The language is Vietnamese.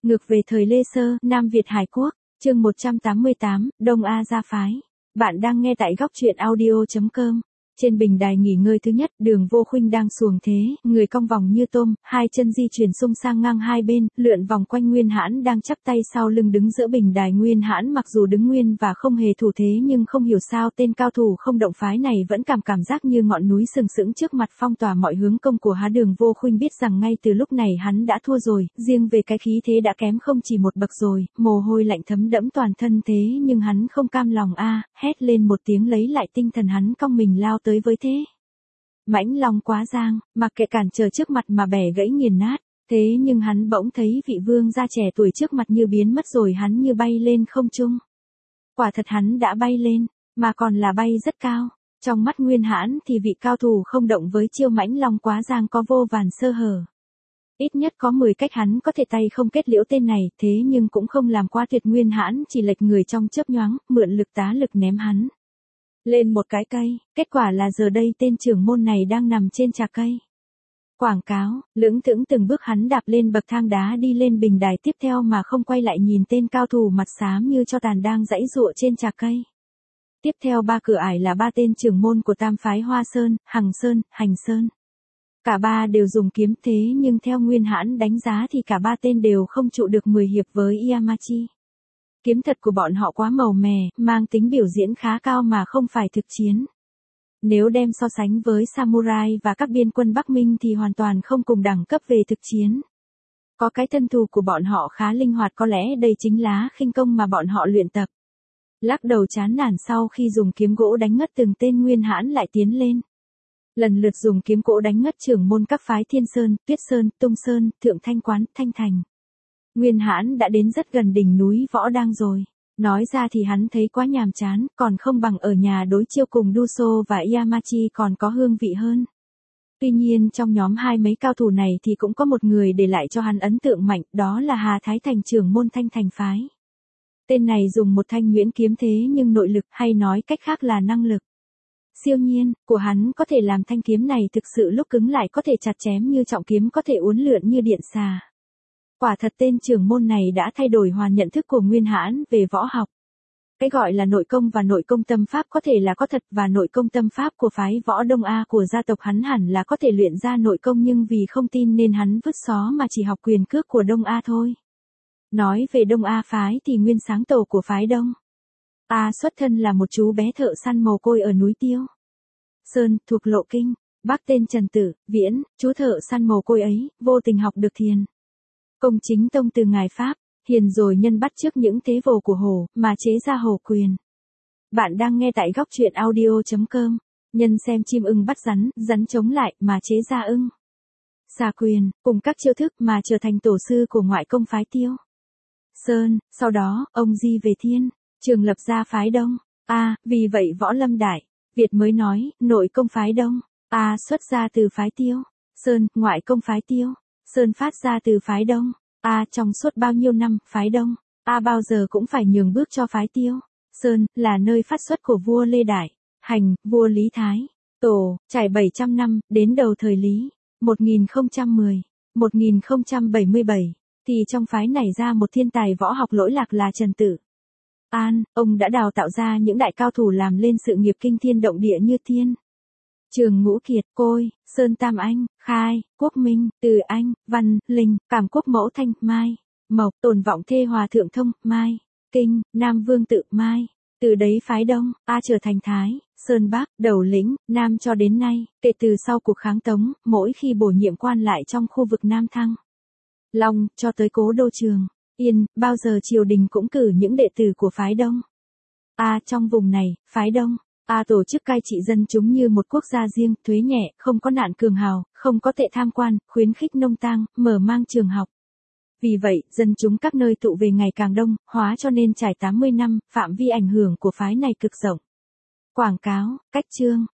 Ngược về thời Lê Sơ, Nam Việt Hải Quốc, chương 188, Đông A Gia Phái. Bạn đang nghe tại góc truyện audio.com. Trên bình đài nghỉ ngơi thứ nhất, Đường Vô Khuynh đang xuồng thế, người cong vòng như tôm, hai chân di chuyển xung sang ngang hai bên, lượn vòng quanh Nguyên Hãn đang chắp tay sau lưng đứng giữa bình đài. Nguyên Hãn mặc dù đứng nguyên và không hề thủ thế nhưng không hiểu sao tên cao thủ không động phái này vẫn cảm giác như ngọn núi sừng sững trước mặt phong tỏa mọi hướng công của hắn. Đường Vô Khuynh biết rằng ngay từ lúc này hắn đã thua rồi, riêng về cái khí thế đã kém không chỉ một bậc rồi, mồ hôi lạnh thấm đẫm toàn thân thế nhưng hắn không cam lòng hét lên một tiếng lấy lại tinh thần, hắn cong mình lao tới với thế. Mãnh long quá giang, mặc kệ cản trở trước mặt mà bẻ gãy nghiền nát, thế nhưng hắn bỗng thấy vị vương gia trẻ tuổi trước mặt như biến mất rồi, hắn như bay lên không trung. Quả thật hắn đã bay lên, mà còn là bay rất cao. Trong mắt Nguyên Hãn thì vị cao thủ không động với chiêu mãnh long quá giang có vô vàn sơ hở. Ít nhất có 10 cách hắn có thể tay không kết liễu tên này, thế nhưng cũng không làm quá tuyệt. Nguyên Hãn chỉ lệch người trong chớp nhoáng, mượn lực tá lực ném hắn lên một cái cây, kết quả là giờ đây tên trưởng môn này đang nằm trên trà cây. Quảng cáo, lững thững từng bước hắn đạp lên bậc thang đá đi lên bình đài tiếp theo mà không quay lại nhìn tên cao thủ mặt xám như tro tàn đang giãy giụa trên trà cây. Tiếp theo ba cửa ải là ba tên trưởng môn của tam phái Hoa Sơn, Hằng Sơn, Hành Sơn. Cả ba đều dùng kiếm, thế nhưng theo Nguyên Hãn đánh giá thì cả ba tên đều không trụ được 10 hiệp với Yamachi. Kiếm thuật của bọn họ quá màu mè, mang tính biểu diễn khá cao mà không phải thực chiến. Nếu đem so sánh với samurai và các biên quân Bắc Minh thì hoàn toàn không cùng đẳng cấp về thực chiến. Có cái thân thủ của bọn họ khá linh hoạt, có lẽ đây chính là khinh công mà bọn họ luyện tập. Lắc đầu chán nản sau khi dùng kiếm gỗ đánh ngất từng tên, Nguyên Hãn lại tiến lên. Lần lượt dùng kiếm gỗ đánh ngất trưởng môn các phái Thiên Sơn, Tuyết Sơn, Tung Sơn, Thượng Thanh Quán, Thanh Thành. Nguyên Hãn đã đến rất gần đỉnh núi Võ Đang rồi. Nói ra thì hắn thấy quá nhàm chán, còn không bằng ở nhà đối chiêu cùng Duso và Yamachi còn có hương vị hơn. Tuy nhiên trong nhóm hai mấy cao thủ này thì cũng có một người để lại cho hắn ấn tượng mạnh, đó là Hà Thái Thành, trưởng môn Thanh Thành phái. Tên này dùng một thanh nhuyễn kiếm, thế nhưng nội lực, hay nói cách khác là năng lực siêu nhiên của hắn có thể làm thanh kiếm này thực sự lúc cứng lại có thể chặt chém như trọng kiếm, có thể uốn lượn như điện xà. Quả thật tên trưởng môn này đã thay đổi hoàn nhận thức của Nguyên Hãn về võ học. Cái gọi là nội công và nội công tâm pháp có thể là có thật, và nội công tâm pháp của phái Võ Đông A của gia tộc hắn hẳn là có thể luyện ra nội công, nhưng vì không tin nên hắn vứt xó mà chỉ học quyền cước của Đông A thôi. Nói về Đông A phái thì nguyên sáng tổ của phái Đông A xuất thân là một chú bé thợ săn mồ côi ở núi Tiêu Sơn, thuộc Lộ Kinh. Bác tên Trần Tử Viễn, chú thợ săn mồ côi ấy, vô tình học được thiền công chính tông từ ngài Pháp, hiền rồi nhân bắt chước những thế vồ của Hồ, mà chế ra Hồ quyền. Bạn đang nghe tại góc truyện audio.com. Nhân xem chim ưng bắt rắn, rắn chống lại, mà chế ra ưng xà quyền, cùng các chiêu thức mà trở thành tổ sư của ngoại công phái Tiêu Sơn. Sau đó, ông di về Thiên Trường lập ra phái Đông A, vì vậy Võ Lâm Đại Việt mới nói, nội công phái Đông A xuất ra từ phái Tiêu Sơn, ngoại công phái Tiêu Sơn phát ra từ phái Đông A. Trong suốt bao nhiêu năm, phái Đông A bao giờ cũng phải nhường bước cho phái Tiêu Sơn, là nơi phát xuất của vua Lê Đại Hành, vua Lý Thái Tổ, trải 700 năm, đến đầu thời Lý 1010-1077, thì trong phái này ra một thiên tài võ học lỗi lạc là Trần Tử An. Ông đã đào tạo ra những đại cao thủ làm lên sự nghiệp kinh thiên động địa như Thiên Trường Ngũ Kiệt, Côi, Sơn Tam Anh, Khai, Quốc Minh, Từ Anh, Văn, Linh, Cảm Quốc Mẫu Thanh, Mai, Mộc, Tồn Vọng Thê Hòa Thượng Thông, Mai, Kinh, Nam Vương Tự, Mai. Từ đấy phái Đông A trở thành Thái Sơn Bắc, đầu lĩnh, Nam cho đến nay. Kể từ sau cuộc kháng Tống, mỗi khi bổ nhiệm quan lại trong khu vực Nam Thăng Long, cho tới cố đô Trường Yên, bao giờ triều đình cũng cử những đệ tử của phái Đông A. Trong vùng này, phái Đông A tổ chức cai trị dân chúng như một quốc gia riêng, thuế nhẹ, không có nạn cường hào, không có tệ tham quan, khuyến khích nông tang, mở mang trường học. Vì vậy, dân chúng các nơi tụ về ngày càng đông, hóa cho nên trải 80 năm, phạm vi ảnh hưởng của phái này cực rộng. Quảng cáo, cách chương,